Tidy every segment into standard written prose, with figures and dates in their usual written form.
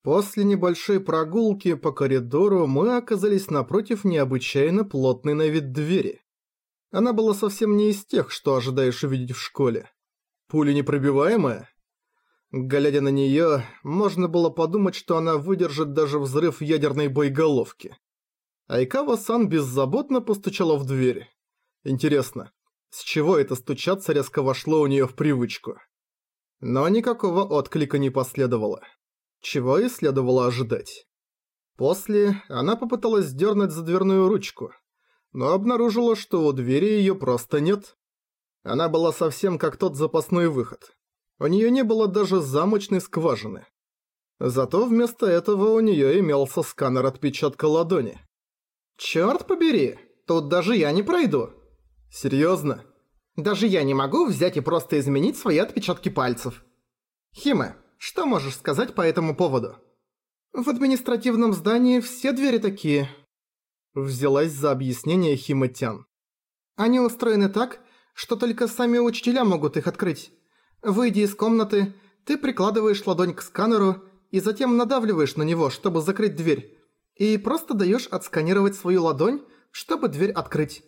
После небольшой прогулки по коридору мы оказались напротив необычайно плотной на вид двери. Она была совсем не из тех, что ожидаешь увидеть в школе. Пуленепробиваемая? Глядя на неё, можно было подумать, что она выдержит даже взрыв ядерной боеголовки. Айкава-сан беззаботно постучала в дверь. Интересно, с чего это стучаться резко вошло у неё в привычку? Но никакого отклика не последовало. Чего и следовало ожидать. После она попыталась сдёрнуть за дверную ручку, но обнаружила, что у двери её просто нет. Она была совсем как тот запасной выход. У неё не было даже замочной скважины. Зато вместо этого у неё имелся сканер отпечатка ладони. «Чёрт побери, тут даже я не пройду». «Серьёзно?» «Даже я не могу взять и просто изменить свои отпечатки пальцев». «Химе, что можешь сказать по этому поводу?» «В административном здании все двери такие». Взялась за объяснение Химе-тян. «Они устроены так, что только сами учителя могут их открыть. Выйдя из комнаты, ты прикладываешь ладонь к сканеру и затем надавливаешь на него, чтобы закрыть дверь, и просто даешь отсканировать свою ладонь, чтобы дверь открыть».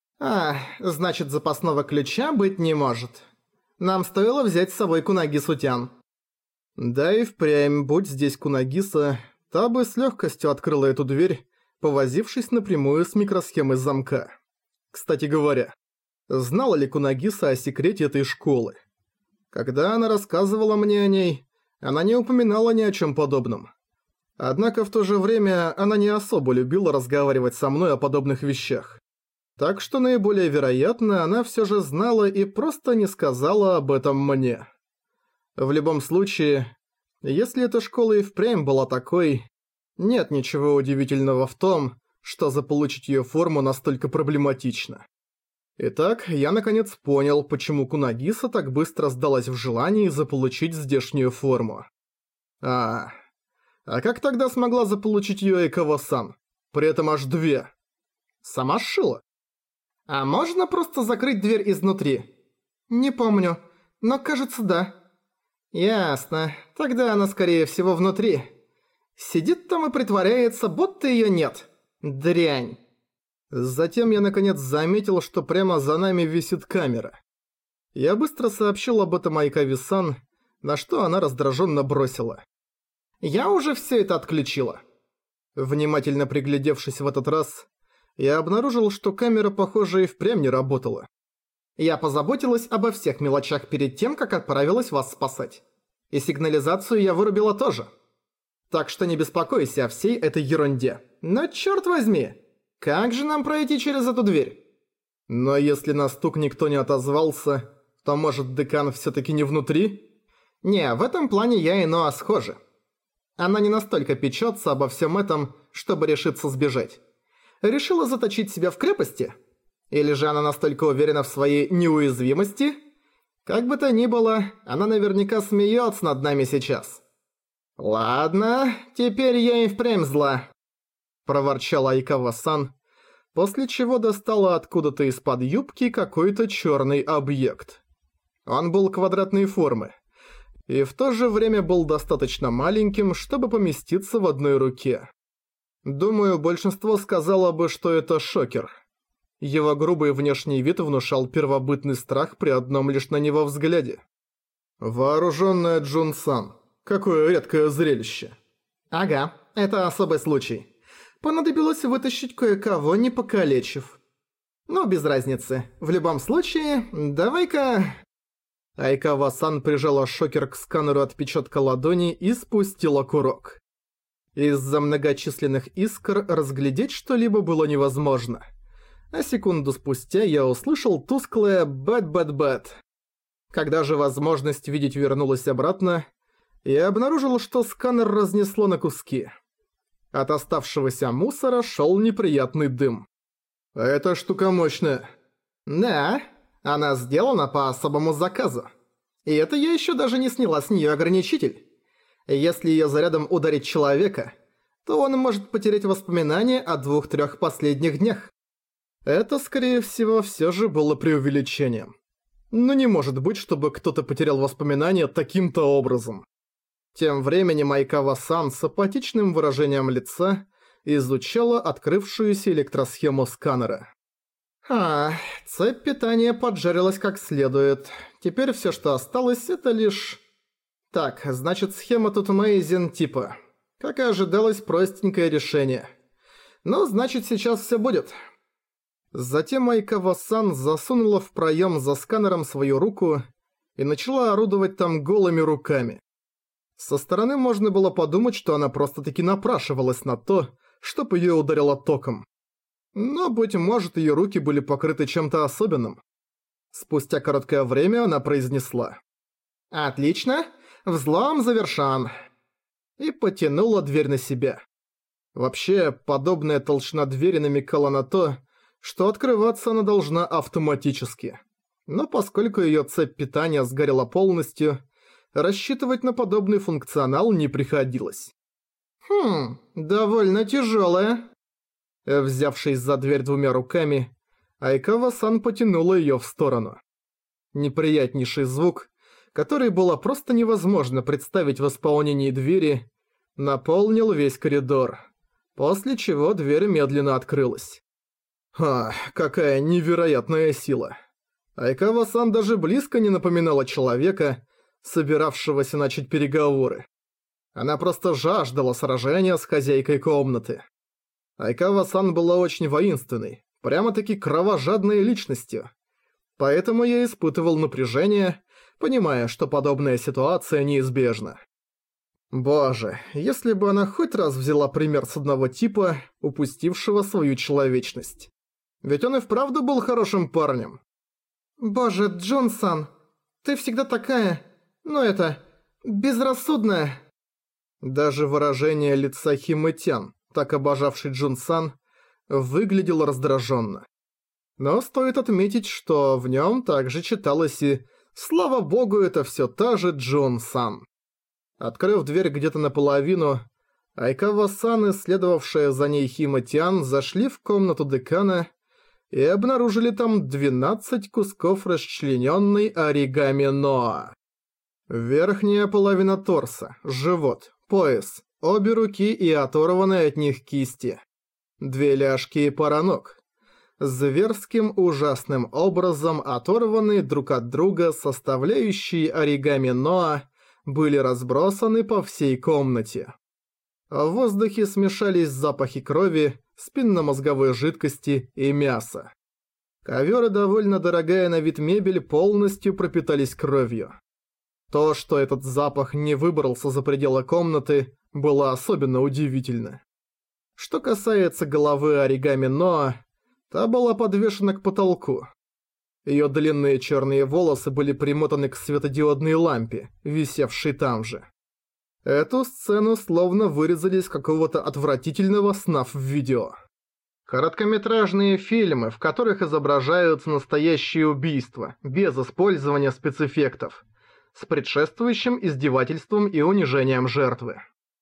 Значит, запасного ключа быть не может. Нам стоило взять с собой Кунагису-тян. Да и впрямь, будь здесь Кунагиса, та бы с легкостью открыла эту дверь, повозившись напрямую с микросхемой замка. Кстати говоря, знала ли Кунагиса о секрете этой школы? Когда она рассказывала мне о ней, она не упоминала ни о чем подобном. Однако в то же время она не особо любила разговаривать со мной о подобных вещах. Так что наиболее вероятно, она все же знала и просто не сказала об этом мне. В любом случае, если эта школа и впрямь была такой, нет ничего удивительного в том, что заполучить ее форму настолько проблематично. Итак, я наконец понял, почему Кунагиса так быстро сдалась в желании заполучить здешнюю форму. А как тогда смогла заполучить ее Айкава-сан? При этом аж две. Сама сшила? А можно просто закрыть дверь изнутри? Не помню, но кажется, да. Ясно, тогда она скорее всего внутри. Сидит там и притворяется, будто её нет. Дрянь. Затем я наконец заметил, что прямо за нами висит камера. Я быстро сообщил об этом Айкаве-сан, на что она раздражённо бросила. «Я уже всё это отключила». Внимательно приглядевшись в этот раз, я обнаружил, что камера, похоже, и впрямь не работала. Я позаботилась обо всех мелочах перед тем, как отправилась вас спасать. И сигнализацию я вырубила тоже. Так что не беспокойся о всей этой ерунде. Но чёрт возьми, как же нам пройти через эту дверь? Но если на стук никто не отозвался, то может декан всё-таки не внутри? Не, в этом плане я и Ноа схожи. Она не настолько печётся обо всем этом, чтобы решиться сбежать. Решила заточить себя в крепости? Или же она настолько уверена в своей неуязвимости? Как бы то ни было, она наверняка смеется над нами сейчас. «Ладно, теперь я и впрямь зла», – проворчала Айкава-сан, после чего достала откуда-то из-под юбки какой-то чёрный объект. Он был квадратной формы, и в то же время был достаточно маленьким, чтобы поместиться в одной руке. Думаю, большинство сказало бы, что это шокер. Его грубый внешний вид внушал первобытный страх при одном лишь на него взгляде. Вооруженная Джун-сан. Какое редкое зрелище. Ага, это особый случай. Понадобилось вытащить кое-кого, не покалечив. Ну, без разницы. В любом случае, давай-ка... Айкава-сан прижала шокер к сканеру отпечатка ладони и спустила курок. Из-за многочисленных искр разглядеть что-либо было невозможно. А секунду спустя я услышал тусклое «бэт-бэт-бэт». Когда же возможность видеть вернулась обратно, я обнаружил, что сканер разнесло на куски. От оставшегося мусора шел неприятный дым. «Эта штука мощная». «Да, она сделана по особому заказу. И это я еще даже не сняла с нее ограничитель. Если ее зарядом ударить человека, то он может потерять воспоминания о 2-3 последних днях». Это, скорее всего, все же было преувеличением. Но не может быть, чтобы кто-то потерял воспоминания таким-то образом. Тем временем Айкава-сан с апатичным выражением лица изучала открывшуюся электросхему сканера. Цепь питания поджарилась как следует. Теперь все, что осталось, это лишь... Так, значит, схема тут Мэйзен типа. Как и ожидалось, простенькое решение. Ну, значит, сейчас все будет. Затем Айкава-сан засунула в проем за сканером свою руку и начала орудовать там голыми руками. Со стороны можно было подумать, что она просто-таки напрашивалась на то, чтоб её ударило током. Но, быть может, её руки были покрыты чем-то особенным. Спустя короткое время она произнесла: «Отлично, взлом завершён», и потянула дверь на себя. Вообще, подобная толщина двери намекала на то, что открываться она должна автоматически. Но поскольку её цепь питания сгорела полностью, рассчитывать на подобный функционал не приходилось. Довольно тяжёлая. Взявшись за дверь двумя руками, Айкава-сан потянула её в сторону. Неприятнейший звук, который было просто невозможно представить в исполнении двери, наполнил весь коридор, после чего дверь медленно открылась. Какая невероятная сила. Айкава-сан даже близко не напоминала человека, собиравшегося начать переговоры. Она просто жаждала сражения с хозяйкой комнаты. Айкава-сан была очень воинственной, прямо-таки кровожадной личностью. Поэтому я испытывал напряжение, понимая, что подобная ситуация неизбежна. Боже, если бы она хоть раз взяла пример с одного типа, упустившего свою человечность. Ведь он и вправду был хорошим парнем. Боже, Джун-сан, ты всегда такая, безрассудная. Даже выражение лица Химэ-тян, так обожавший Джун-сан, выглядело раздраженно. Но стоит отметить, что в нем также читалось и «Слава богу, это все та же Джун-сан». Открыв дверь где-то наполовину, Айкава-сан и следовавшая за ней Химэ-тян зашли в комнату декана и обнаружили там 12 кусков расчлененной оригами Ноа. Верхняя половина торса, живот, пояс, обе руки и оторванные от них кисти. 2 ляжки и пара ног. Зверским ужасным образом оторванные друг от друга составляющие оригами Ноа были разбросаны по всей комнате. В воздухе смешались запахи крови, спинномозговой жидкости и мяса. Ковёр и довольно дорогая на вид мебель полностью пропитались кровью. То, что этот запах не выбрался за пределы комнаты, было особенно удивительно. Что касается головы оригами Ноа, та была подвешена к потолку. Её длинные чёрные волосы были примотаны к светодиодной лампе, висевшей там же. Эту сцену словно вырезали из какого-то отвратительного снаф-видео. Короткометражные фильмы, в которых изображаются настоящие убийства, без использования спецэффектов, с предшествующим издевательством и унижением жертвы.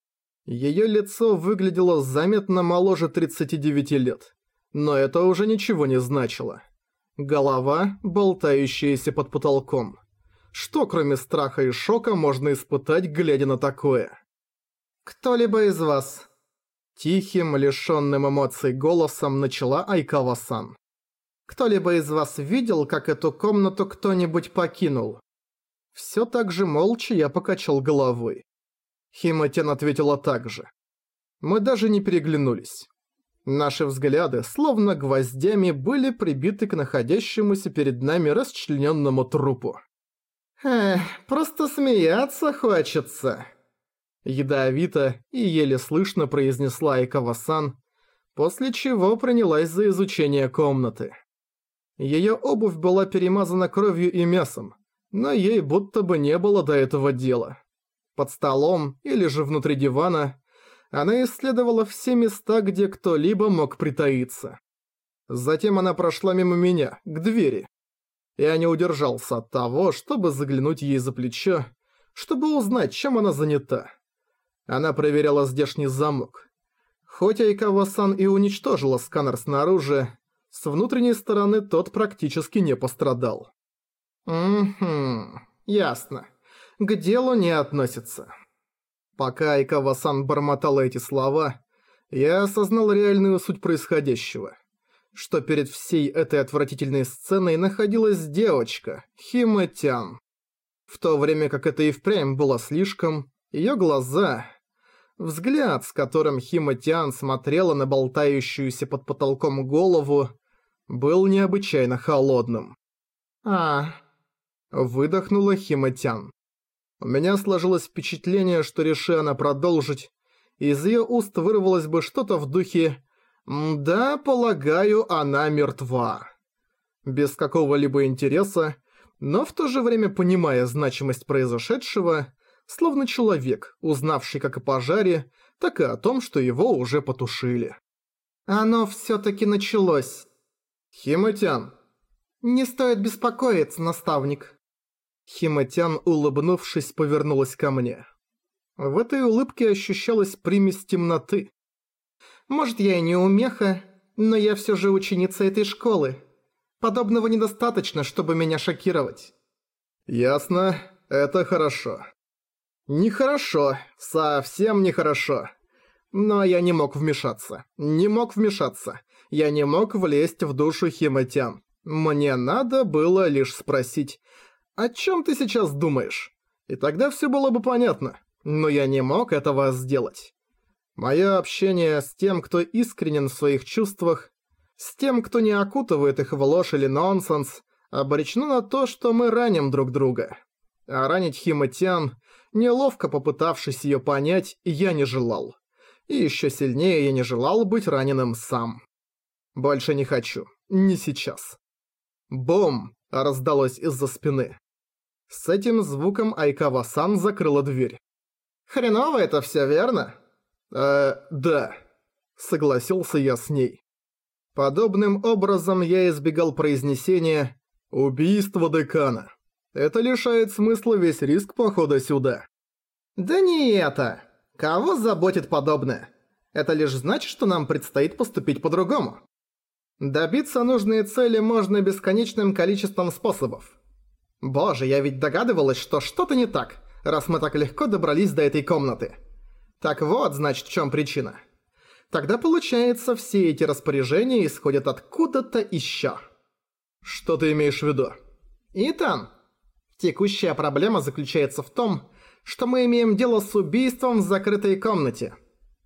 Её лицо выглядело заметно моложе 39 лет, но это уже ничего не значило. Голова, болтающаяся под потолком. Что кроме страха и шока можно испытать, глядя на такое? «Кто-либо из вас?» Тихим, лишённым эмоций голосом начала Айкава-сан. «Кто-либо из вас видел, как эту комнату кто-нибудь покинул?» Всё так же молча я покачал головой. Химэ-тян ответила так же. Мы даже не переглянулись. Наши взгляды, словно гвоздями, были прибиты к находящемуся перед нами расчленённому трупу. Просто смеяться хочется. Ядовито и еле слышно произнесла Айкава-сан, после чего принялась за изучение комнаты. Её обувь была перемазана кровью и мясом, но ей будто бы не было до этого дела. Под столом или же внутри дивана она исследовала все места, где кто-либо мог притаиться. Затем она прошла мимо меня, к двери. Я не удержался от того, чтобы заглянуть ей за плечо, чтобы узнать, чем она занята. Она проверяла здешний замок. Хоть Айкава-сан и уничтожила сканер снаружи, с внутренней стороны тот практически не пострадал. Ясно. К делу не относится. Пока Айкава-сан бормотала эти слова, я осознал реальную суть происходящего. Что перед всей этой отвратительной сценой находилась девочка, Хима-тян. В то время как это и впрямь было слишком, её глаза... Взгляд, с которым Хима-тян смотрела на болтающуюся под потолком голову, был необычайно холодным. Выдохнула Хима-тян. У меня сложилось впечатление, что реши она продолжить, из её уст вырвалось бы что-то в духе «Да, полагаю, она мертва». Без какого-либо интереса, но в то же время понимая значимость произошедшего, словно человек, узнавший как о пожаре, так и о том, что его уже потушили. «Оно всё-таки началось». «Хима-тян». «Не стоит беспокоиться, наставник». Хима-тян, улыбнувшись, повернулась ко мне. В этой улыбке ощущалась примесь темноты. «Может, я и не умеха, но я всё же ученица этой школы. Подобного недостаточно, чтобы меня шокировать». «Ясно, это хорошо». «Нехорошо, совсем нехорошо. Но я не мог вмешаться. Я не мог влезть в душу Хима-тян. Мне надо было лишь спросить, о чём ты сейчас думаешь? И тогда всё было бы понятно. Но я не мог этого сделать. Моё общение с тем, кто искренен в своих чувствах, с тем, кто не окутывает их в ложь или нонсенс, обречено на то, что мы раним друг друга. А ранить Хима-тян, неловко попытавшись её понять, я не желал. И ещё сильнее я не желал быть раненым сам. Больше не хочу. Не сейчас. Бум! Раздалось из-за спины. С этим звуком Айкава-сан закрыла дверь. «Хреново это всё, верно?» Да», — согласился я с ней. Подобным образом я избегал произнесения «убийство декана». Это лишает смысла весь риск похода сюда. «Да не это. Кого заботит подобное? Это лишь значит, что нам предстоит поступить по-другому. Добиться нужной цели можно бесконечным количеством способов. Боже, я ведь догадывалась, что что-то не так, раз мы так легко добрались до этой комнаты. Так вот, значит, в чем причина. Тогда получается, все эти распоряжения исходят откуда-то еще». «Что ты имеешь в виду?» «Итан, текущая проблема заключается в том, что мы имеем дело с убийством в закрытой комнате».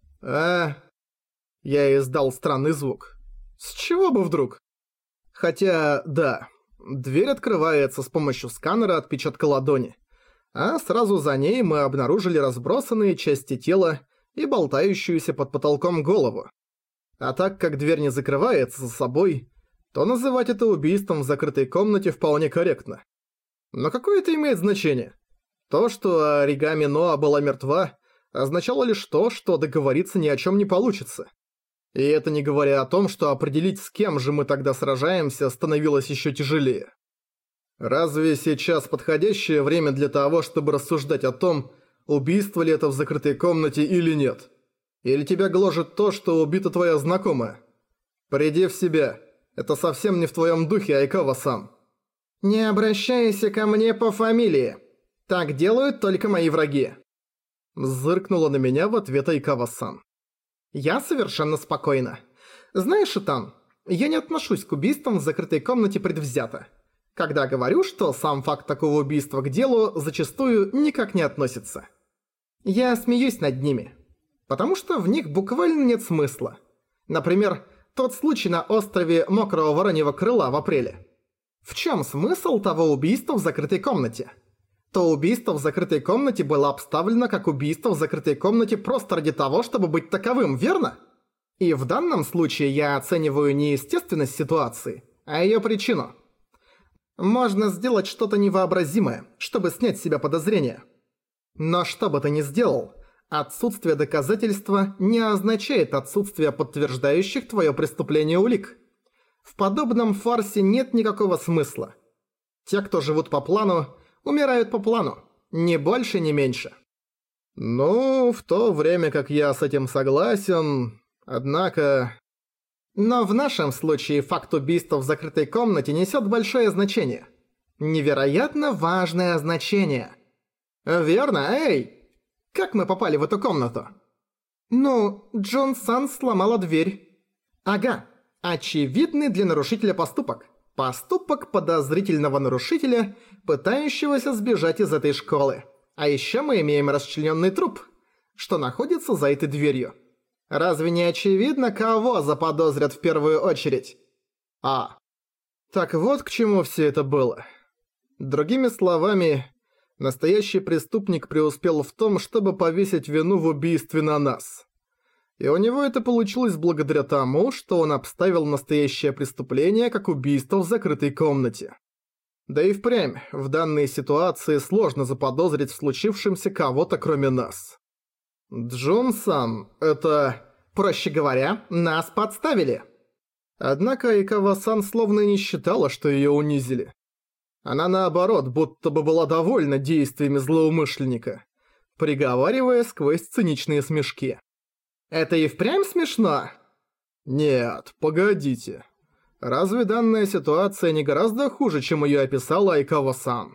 Я издал странный звук. С чего бы вдруг? Хотя, да, дверь открывается с помощью сканера отпечатка ладони, а сразу за ней мы обнаружили разбросанные части тела и болтающуюся под потолком голову. А так как дверь не закрывается за собой, то называть это убийством в закрытой комнате вполне корректно. Но какое это имеет значение? То, что Оригами Ноа была мертва, означало лишь то, что договориться ни о чем не получится. И это не говоря о том, что определить, с кем же мы тогда сражаемся, становилось еще тяжелее. Разве сейчас подходящее время для того, чтобы рассуждать о том, убийство ли это в закрытой комнате или нет? Или тебя гложет то, что убита твоя знакомая? Приди в себя. Это совсем не в твоем духе, Айкава-сан. «Не обращайся ко мне по фамилии. Так делают только мои враги». Зыркнула на меня в ответ Айкава-сан. «Я совершенно спокойна. Знаешь, Итан, я не отношусь к убийствам в закрытой комнате предвзято. Когда говорю, что сам факт такого убийства к делу зачастую никак не относится. Я смеюсь над ними, потому что в них буквально нет смысла. Например, тот случай на острове Мокрого Вороньего Крыла в апреле. В чем смысл того убийства в закрытой комнате? То убийство в закрытой комнате было обставлено как убийство в закрытой комнате просто ради того, чтобы быть таковым, верно? И в данном случае я оцениваю не естественность ситуации, а ее причину. Можно сделать что-то невообразимое, чтобы снять с себя подозрения. Но что бы ты ни сделал, отсутствие доказательства не означает отсутствие подтверждающих твое преступление улик. В подобном фарсе нет никакого смысла. Те, кто живут по плану, умирают по плану. Ни больше, ни меньше. Ну, в то время как я с этим согласен, однако... Но в нашем случае факт убийства в закрытой комнате несет большое значение. Невероятно важное значение. Верно, эй! Как мы попали в эту комнату? Ну, Джон-сан сломала дверь. Ага. Очевидный для нарушителя поступок. Поступок подозрительного нарушителя, пытающегося сбежать из этой школы. А еще мы имеем расчлененный труп, что находится за этой дверью. Разве не очевидно, кого заподозрят в первую очередь? Так вот к чему все это было. Другими словами, настоящий преступник преуспел в том, чтобы повесить вину в убийстве на нас. И у него это получилось благодаря тому, что он обставил настоящее преступление как убийство в закрытой комнате. Да и впрямь, в данной ситуации сложно заподозрить в случившемся кого-то кроме нас. Джон-сан, это... Проще говоря, нас подставили. Однако Айкава-сан словно и не считала, что её унизили. Она наоборот, будто бы была довольна действиями злоумышленника, приговаривая сквозь циничные смешки. Это и впрямь смешно? Нет, погодите. Разве данная ситуация не гораздо хуже, чем её описала Айкава-сан?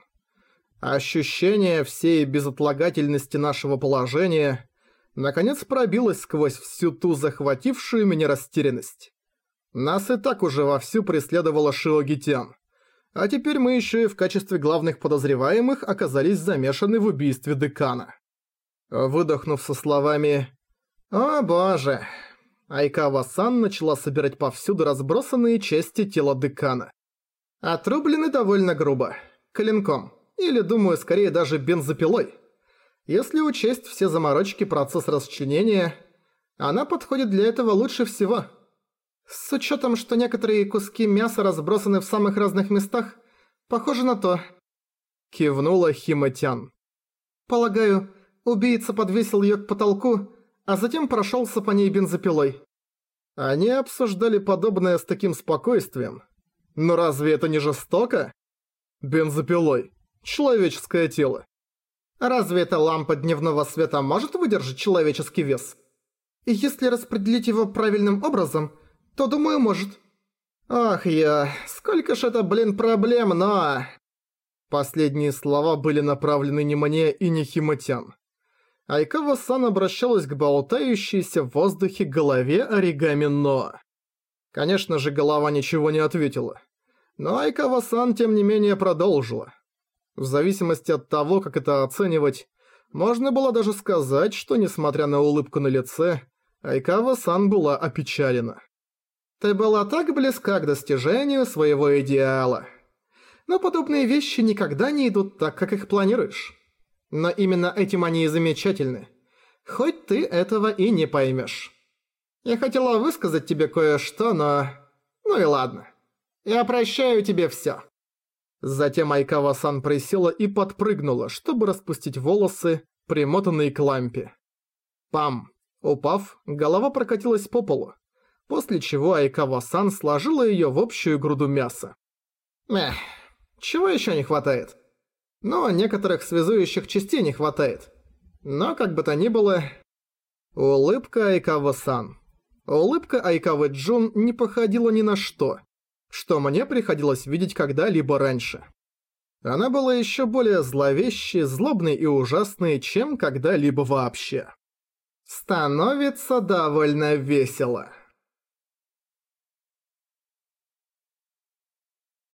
Ощущение всей безотлагательности нашего положения наконец пробилось сквозь всю ту захватившую меня растерянность. Нас и так уже вовсю преследовала Шиогитян, а теперь мы ещё и в качестве главных подозреваемых оказались замешаны в убийстве декана. Выдохнув со словами «О боже!», Айкава-сан начала собирать повсюду разбросанные части тела декана. Отрублены довольно грубо, клинком, или, думаю, скорее даже бензопилой. Если учесть все заморочки процесса расчленения, она подходит для этого лучше всего. С учетом, что некоторые куски мяса разбросаны в самых разных местах, похоже на то. Кивнула Хима-тян. Полагаю, убийца подвесил её к потолку, а затем прошёлся по ней бензопилой. Они обсуждали подобное с таким спокойствием. Но разве это не жестоко? Бензопилой. Человеческое тело. Разве эта лампа дневного света может выдержать человеческий вес? И если распределить его правильным образом, то, думаю, может. Ах сколько ж это, проблем, но... Последние слова были направлены не мне и не Хима-тян. Айкава-сан обращалась к болтающейся в воздухе голове оригами Ноа. Конечно же, голова ничего не ответила. Но Айкава-сан, тем не менее, продолжила. В зависимости от того, как это оценивать, можно было даже сказать, что, несмотря на улыбку на лице, Айкава-сан была опечалена. «Ты была так близка к достижению своего идеала. Но подобные вещи никогда не идут так, как их планируешь. Но именно этим они и замечательны. Хоть ты этого и не поймешь. Я хотела высказать тебе кое-что, но... Ну и ладно. Я прощаю тебе всё». Затем Айкава-сан присела и подпрыгнула, чтобы распустить волосы, примотанные к лампе. Пам! Упав, голова прокатилась по полу, после чего Айкава-сан сложила её в общую груду мяса. Чего ещё не хватает? Но некоторых связующих частей не хватает. Но, как бы то ни было... Улыбка Айкава-сан. Улыбка Айкавы-джун не походила ни на что мне приходилось видеть когда-либо раньше. Она была ещё более зловещей, злобной и ужасной, чем когда-либо вообще. Становится довольно весело.